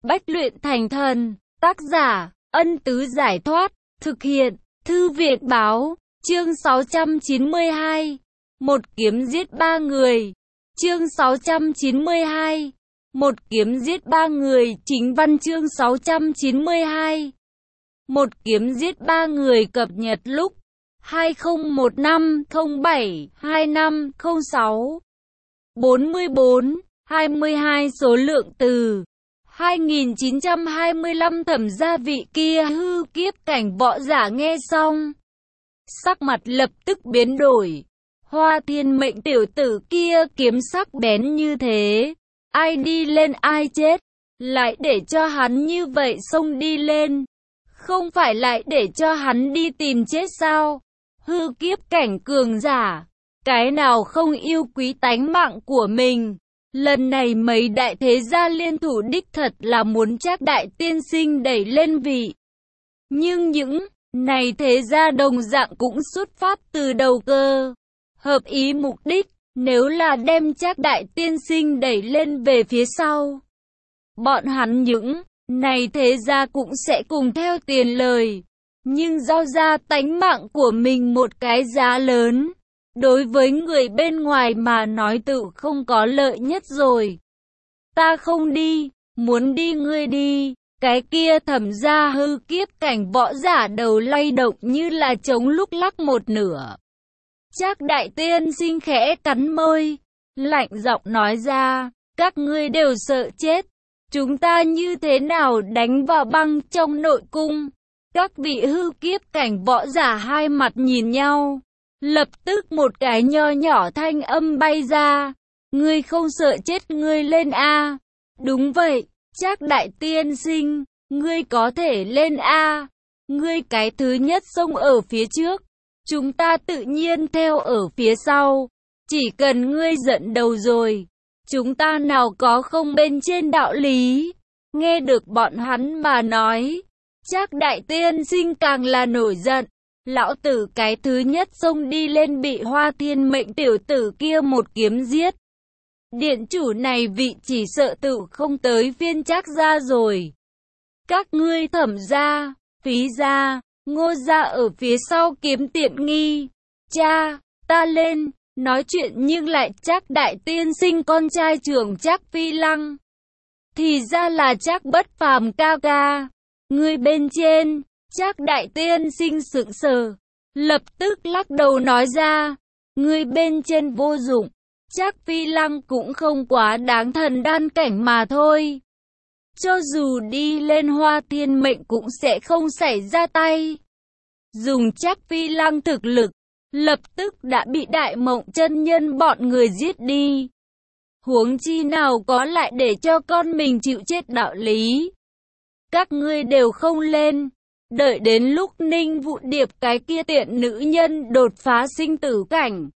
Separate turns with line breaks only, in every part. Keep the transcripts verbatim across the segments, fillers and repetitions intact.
Bách luyện thành thần, tác giả, Ân Tứ Giải Thoát, thực hiện, Thư Viện Báo, chương sáu trăm chín mươi hai, một kiếm giết ba người, chương sáu trăm chín mươi hai, một kiếm giết ba người, chính văn chương sáu trăm chín mươi hai, một kiếm giết ba người cập nhật lúc hai không một năm không bảy hai năm không sáu, bốn mươi bốn, hai mươi hai số lượng từ hai nghìn chín trăm hai mươi lăm. Thẩm gia vị kia hư kiếp cảnh võ giả nghe xong, sắc mặt lập tức biến đổi. Hoa thiên mệnh tiểu tử kia kiếm sắc bén như thế, ai đi lên ai chết, lại để cho hắn như vậy xông đi lên, không phải lại để cho hắn đi tìm chết sao? Hư kiếp cảnh cường giả, cái nào không yêu quý tánh mạng của mình? Lần này mấy đại thế gia liên thủ đích thật là muốn Trác đại tiên sinh đẩy lên vị. Nhưng những này thế gia đồng dạng cũng xuất phát từ đầu cơ, hợp ý mục đích, nếu là đem Trác đại tiên sinh đẩy lên về phía sau, bọn hắn những này thế gia cũng sẽ cùng theo tiền lời, nhưng giao ra tánh mạng của mình một cái giá lớn. Đối với người bên ngoài mà nói tự không có lợi nhất rồi. Ta không đi, muốn đi ngươi đi. Cái kia Thẩm gia hư kiếp cảnh võ giả đầu lay động như là trống lúc lắc một nửa. Trác đại tiên sinh khẽ cắn môi, lạnh giọng nói ra, các ngươi đều sợ chết. Chúng ta như thế nào đánh vào băng trong nội cung? Các vị hư kiếp cảnh võ giả hai mặt nhìn nhau. Lập tức một cái nho nhỏ thanh âm bay ra. Ngươi không sợ chết ngươi lên a. Đúng vậy, Trác đại tiên sinh, ngươi có thể lên a. Ngươi cái thứ nhất xông ở phía trước, chúng ta tự nhiên theo ở phía sau. Chỉ cần ngươi giận đầu rồi, chúng ta nào có không bên trên đạo lý. Nghe được bọn hắn mà nói, Trác đại tiên sinh càng là nổi giận. Lão tử cái thứ nhất xông đi lên bị Hoa thiên mệnh tiểu tử kia một kiếm giết. Điện chủ này vị chỉ sợ tự không tới phiên Trác gia rồi. Các ngươi Thẩm gia, Phí gia, Ngô gia ở phía sau kiếm tiện nghi. Cha, ta lên, nói chuyện nhưng lại Trác đại tiên sinh con trai trưởng Trác Phi Lăng. Thì ra là Trác Bất Phàm ca ca. Ngươi bên trên. Trác đại tiên sinh sững sờ, lập tức lắc đầu nói ra, ngươi bên trên vô dụng, Trác Phi Lăng cũng không quá đáng thần đan cảnh mà thôi. Cho dù đi lên Hoa thiên mệnh cũng sẽ không xảy ra tay. Dùng Trác Phi Lăng thực lực, lập tức đã bị Đại Mộng chân nhân bọn người giết đi. Huống chi nào có lại để cho con mình chịu chết đạo lý. Các ngươi đều không lên. Đợi đến lúc Ninh Vũ Điệp cái kia tiện nữ nhân đột phá sinh tử cảnh,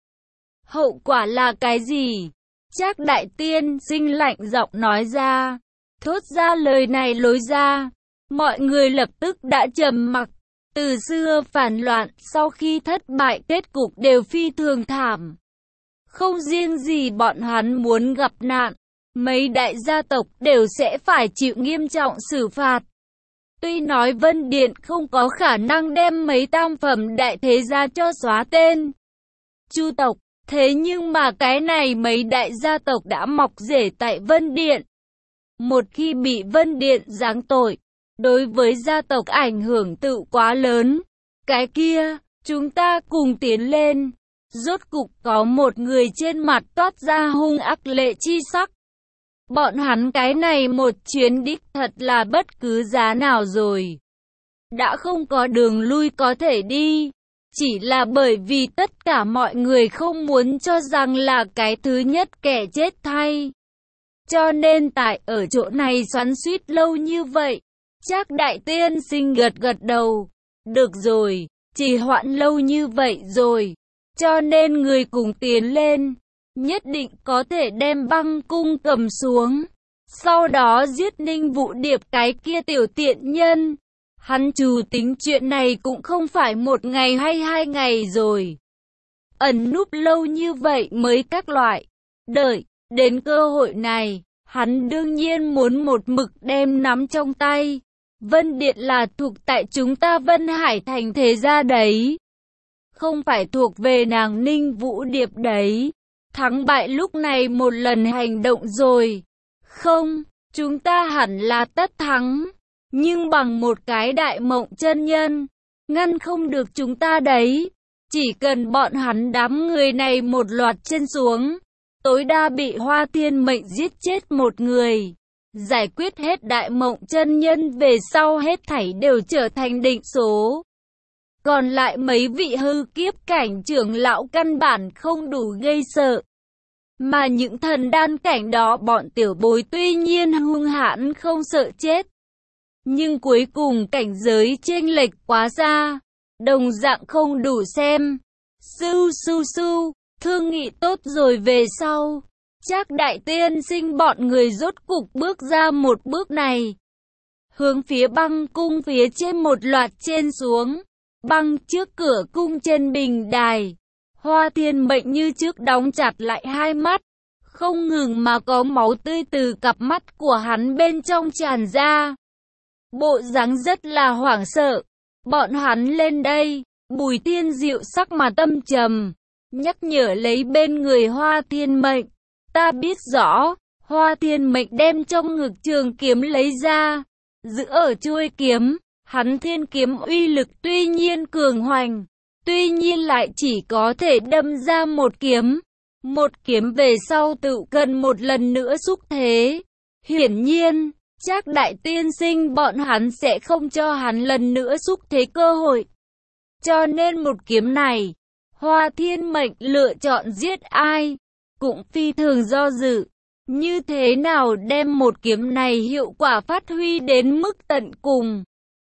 hậu quả là cái gì? Trác đại tiên sinh lạnh giọng nói ra. Thốt ra lời này lối ra, mọi người lập tức đã trầm mặc. Từ xưa phản loạn sau khi thất bại kết cục đều phi thường thảm. Không riêng gì bọn hắn muốn gặp nạn, mấy đại gia tộc đều sẽ phải chịu nghiêm trọng xử phạt. Tuy nói Vân Điện không có khả năng đem mấy tam phẩm đại thế gia cho xóa tên Chu tộc, thế nhưng mà cái này mấy đại gia tộc đã mọc rễ tại Vân Điện. Một khi bị Vân Điện giáng tội, đối với gia tộc ảnh hưởng tự quá lớn. Cái kia, chúng ta cùng tiến lên. Rốt cục có một người trên mặt toát ra hung ác lệ chi sắc. Bọn hắn cái này một chuyến đích thật là bất cứ giá nào rồi. Đã không có đường lui có thể đi. Chỉ là bởi vì tất cả mọi người không muốn cho rằng là cái thứ nhất kẻ chết thay. Cho nên tại ở chỗ này xoắn suýt lâu như vậy. Trác đại tiên sinh gật gật đầu. Được rồi, chỉ hoãn lâu như vậy rồi. Cho nên người cùng tiến lên. Nhất định có thể đem băng cung cầm xuống. Sau đó giết Ninh Vũ Điệp cái kia tiểu tiện nhân. Hắn chủ tính chuyện này cũng không phải một ngày hay hai ngày rồi. Ẩn núp lâu như vậy mới các loại. Đợi, đến cơ hội này, Hắn đương nhiên muốn một mực đem nắm trong tay. Vân Điện là thuộc tại chúng ta Vân Hải Thành thế gia đấy. Không phải thuộc về nàng Ninh Vũ Điệp đấy. Thắng bại lúc này một lần hành động rồi. Không, chúng ta hẳn là tất thắng. Nhưng bằng một cái Đại Mộng chân nhân, ngăn không được chúng ta đấy. Chỉ cần bọn hắn đám người này một loạt chân xuống, tối đa bị Hoa Thiên Mệnh giết chết một người. Giải quyết hết Đại Mộng chân nhân về sau hết thảy đều trở thành định số. Còn lại mấy vị hư kiếp cảnh trưởng lão căn bản không đủ gây sợ. Mà những thần đan cảnh đó bọn tiểu bối tuy nhiên hung hãn không sợ chết. Nhưng cuối cùng cảnh giới chênh lệch quá xa, đồng dạng không đủ xem. Su su su, thương nghị tốt rồi về sau. Trác đại tiên sinh bọn người rốt cục bước ra một bước này. Hướng phía băng cung phía trên một loạt trên xuống. Băng trước cửa cung trên bình đài. Hoa Thiên Mệnh như trước đóng chặt lại hai mắt. Không ngừng mà có máu tươi từ cặp mắt của hắn bên trong tràn ra. Bộ dáng rất là hoảng sợ. Bọn hắn lên đây. Bùi Thiên Diệu sắc mặt âm trầm, nhắc nhở lấy bên người Hoa Thiên Mệnh. Ta biết rõ. Hoa Thiên Mệnh đem trong ngực trường kiếm lấy ra, giữ ở chuôi kiếm. Hắn thiên kiếm uy lực tuy nhiên cường hoành, tuy nhiên lại chỉ có thể đâm ra một kiếm. Một kiếm về sau tự cần một lần nữa xúc thế. Hiển nhiên, Trác đại tiên sinh bọn hắn sẽ không cho hắn lần nữa xúc thế cơ hội. Cho nên một kiếm này, Hoa Thiên Mệnh lựa chọn giết ai, cũng phi thường do dự. Như thế nào đem một kiếm này hiệu quả phát huy đến mức tận cùng.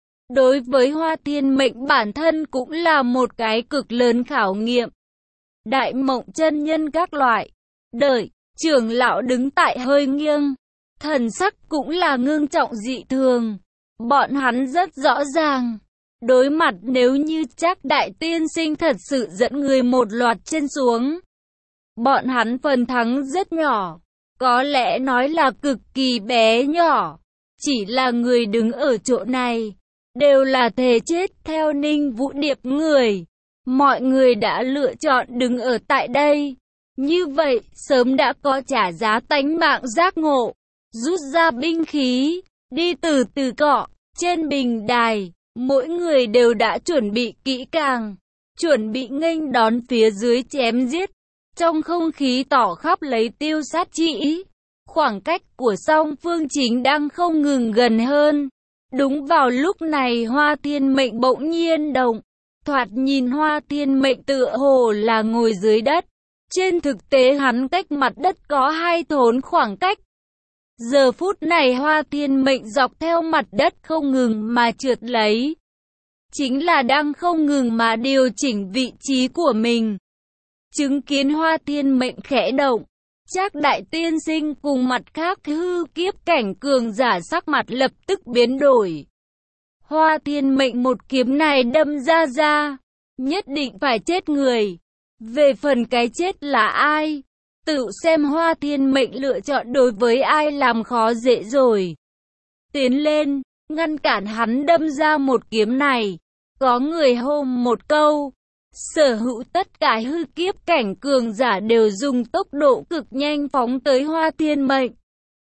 Đối với Hoa Thiên Mệnh bản thân cũng là một cái cực lớn khảo nghiệm. Đại Mộng chân nhân các loại. Đợi, trưởng lão đứng tại hơi nghiêng. Thần sắc cũng là ngưng trọng dị thường. Bọn hắn rất rõ ràng. Đối mặt nếu như Trác đại tiên sinh thật sự dẫn người một loạt chân xuống. Bọn hắn phần thắng rất nhỏ. Có lẽ nói là cực kỳ bé nhỏ. Chỉ là người đứng ở chỗ này. Đều là thề chết theo Ninh Vũ Điệp người. Mọi người đã lựa chọn đứng ở tại đây. Như vậy, sớm đã có trả giá tánh mạng giác ngộ. Rút ra binh khí, đi từ từ cọ, trên bình đài. Mỗi người đều đã chuẩn bị kỹ càng. Chuẩn bị nghênh đón phía dưới chém giết. Trong không khí tỏ khắp lấy tiêu sát chỉ. Khoảng cách của song phương chính đang không ngừng gần hơn. Đúng vào lúc này Hoa Thiên Mệnh bỗng nhiên động. Thoạt nhìn Hoa Thiên Mệnh tựa hồ là ngồi dưới đất. Trên thực tế hắn cách mặt đất có hai thốn khoảng cách. Giờ phút này Hoa Thiên Mệnh dọc theo mặt đất không ngừng mà trượt lấy. Chính là đang không ngừng mà điều chỉnh vị trí của mình. Chứng kiến Hoa Thiên Mệnh khẽ động. Trác đại tiên sinh cùng mặt khác hư kiếp cảnh cường giả sắc mặt lập tức biến đổi. Hoa Thiên Mệnh một kiếm này đâm ra ra, nhất định phải chết người. Về phần cái chết là ai, tự xem Hoa Thiên Mệnh lựa chọn đối với ai làm khó dễ rồi. Tiến lên, ngăn cản hắn đâm ra một kiếm này. Có người hô một câu. Sở hữu tất cả hư kiếp cảnh cường giả đều dùng tốc độ cực nhanh phóng tới Hoa Thiên Mệnh.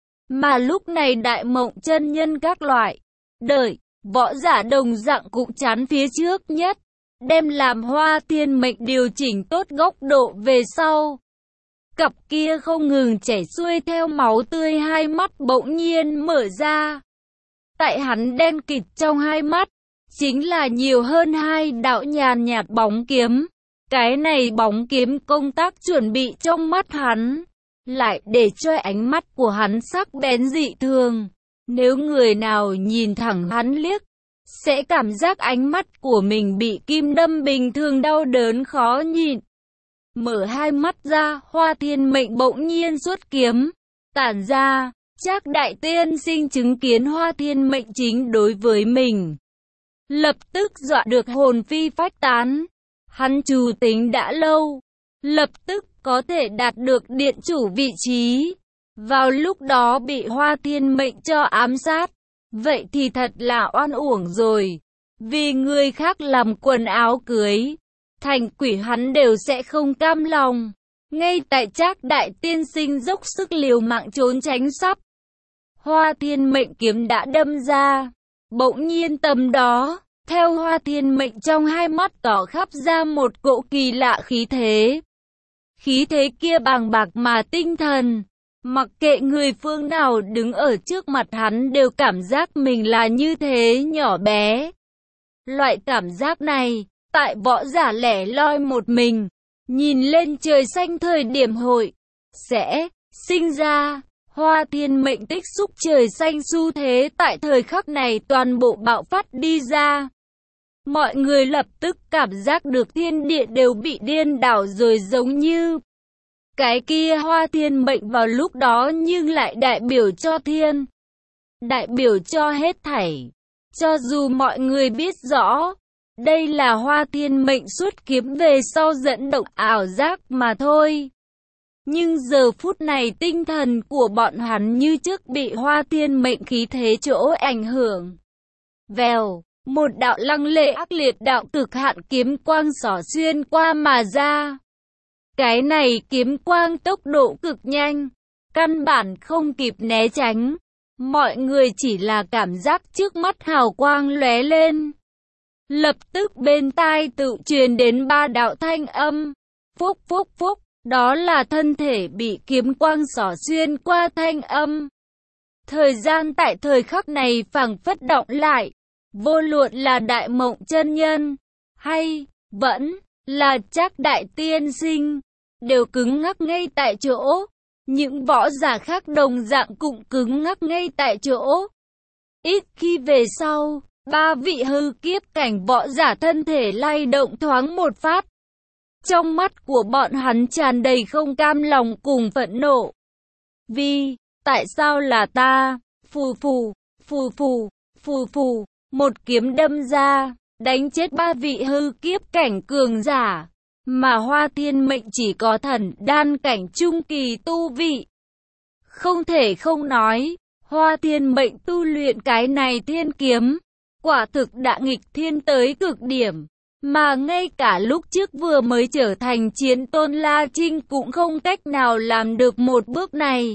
Mà lúc này Đại Mộng chân nhân các loại, đợi, võ giả đồng dạng cũng chắn phía trước nhất, đem làm Hoa Thiên Mệnh điều chỉnh tốt góc độ về sau. Cặp kia không ngừng chảy xuôi theo máu tươi hai mắt bỗng nhiên mở ra. Tại hắn đen kịt trong hai mắt, chính là nhiều hơn hai đạo nhàn nhạt bóng kiếm. Cái này bóng kiếm công tác chuẩn bị trong mắt hắn, lại để cho ánh mắt của hắn sắc bén dị thường. Nếu người nào nhìn thẳng hắn liếc, sẽ cảm giác ánh mắt của mình bị kim đâm bình thường đau đớn khó nhịn. Mở hai mắt ra, Hoa Thiên Mệnh bỗng nhiên xuất kiếm, tản ra. Trác đại tiên sinh chứng kiến Hoa Thiên Mệnh chính đối với mình, lập tức dọa được hồn phi phách tán. Hắn trù tính đã lâu, lập tức có thể đạt được điện chủ vị trí. vào lúc đó bị Hoa Thiên Mệnh cho ám sát. Vậy thì thật là oan uổng rồi. Vì người khác làm quần áo cưới, thành quỷ hắn đều sẽ không cam lòng. Ngay tại Trác Đại Tiên Sinh dốc sức liều mạng trốn tránh sắp, Hoa Thiên Mệnh kiếm đã đâm ra. Bỗng nhiên tầm đó, theo Hoa Thiên Mệnh trong hai mắt tỏ khắp ra một cỗ kỳ lạ khí thế. Khí thế kia bàng bạc mà tinh thần. Mặc kệ người phương nào đứng ở trước mặt hắn đều cảm giác mình là như thế nhỏ bé. Loại cảm giác này, tại võ giả lẻ loi một mình, nhìn lên trời xanh thời điểm hội, sẽ sinh ra. Hoa Thiên Mệnh tích xúc trời xanh xu thế tại thời khắc này toàn bộ bạo phát đi ra. Mọi người lập tức cảm giác được thiên địa đều bị điên đảo rồi, giống như cái kia Hoa Thiên Mệnh vào lúc đó nhưng lại đại biểu cho thiên, đại biểu cho hết thảy. Cho dù mọi người biết rõ, đây là Hoa Thiên Mệnh xuất kiếm về sau dẫn động ảo giác mà thôi. Nhưng giờ phút này tinh thần của bọn hắn như trước bị Hoa Thiên Mệnh khí thế chỗ ảnh hưởng. Vèo, một đạo lăng lệ ác liệt đạo cực hạn kiếm quang xỏ xuyên qua mà ra. Cái này kiếm quang tốc độ cực nhanh, căn bản không kịp né tránh. Mọi người chỉ là cảm giác trước mắt hào quang lóe lên. Lập tức bên tai tự truyền đến ba đạo thanh âm. Phúc phúc phúc, đó là thân thể bị kiếm quang xỏ xuyên qua thanh âm. Thời gian tại thời khắc này phảng phất động lại. Vô luận là Đại Mộng chân nhân, hay vẫn là Trác Đại Tiên Sinh, đều cứng ngắc ngay tại chỗ. Những võ giả khác đồng dạng cũng cứng ngắc ngay tại chỗ. Ít khi về sau, ba vị hư kiếp cảnh võ giả thân thể lay động thoáng một phát. Trong mắt của bọn hắn tràn đầy không cam lòng cùng phẫn nộ. Vì, tại sao là ta? Phù phù, phù phù, phù phù, một kiếm đâm ra, đánh chết ba vị hư kiếp cảnh cường giả. Mà Hoa Thiên Mệnh chỉ có thần đan cảnh trung kỳ tu vị. Không thể không nói, Hoa Thiên Mệnh tu luyện cái này thiên kiếm, quả thực đã nghịch thiên tới cực điểm. Mà ngay cả lúc trước vừa mới trở thành chiến tôn La Trinh cũng không cách nào làm được một bước này.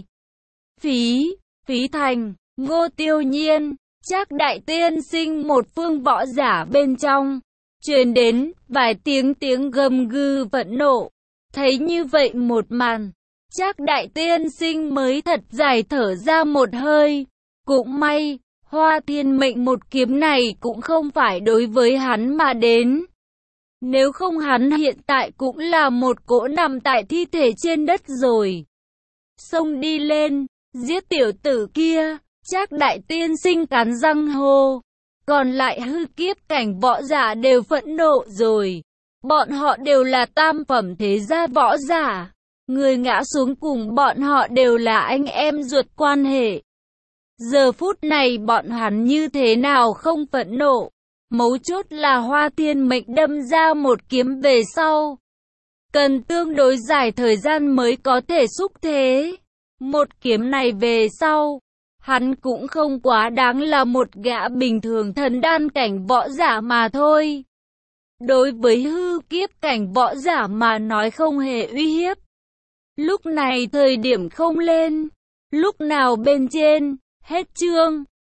Phí, phí thành, Ngô Tiêu Nhiên, Trác Đại Tiên Sinh một phương võ giả bên trong. Truyền đến vài tiếng tiếng gầm gừ phẫn nộ. Thấy như vậy một màn, Trác Đại Tiên Sinh mới thật dài thở ra một hơi. Cũng may, Hoa Thiên Mệnh một kiếm này cũng không phải đối với hắn mà đến. Nếu không hắn hiện tại cũng là một cỗ nằm tại thi thể trên đất rồi. Xông đi lên, giết tiểu tử kia, Trác Đại Tiên Sinh cắn răng hô. Còn lại hư kiếp cảnh võ giả đều phẫn nộ rồi. Bọn họ đều là tam phẩm thế gia võ giả. Người ngã xuống cùng bọn họ đều là anh em ruột quan hệ. Giờ phút này bọn hắn như thế nào không phẫn nộ. Mấu chốt là Hoa Thiên Mệnh đâm ra một kiếm về sau. Cần tương đối dài thời gian mới có thể xúc thế. Một kiếm này về sau, hắn cũng không quá đáng là một gã bình thường thần đan cảnh võ giả mà thôi. Đối với hư kiếp cảnh võ giả mà nói không hề uy hiếp. Lúc này thời điểm không lên, lúc nào bên trên, hết chương.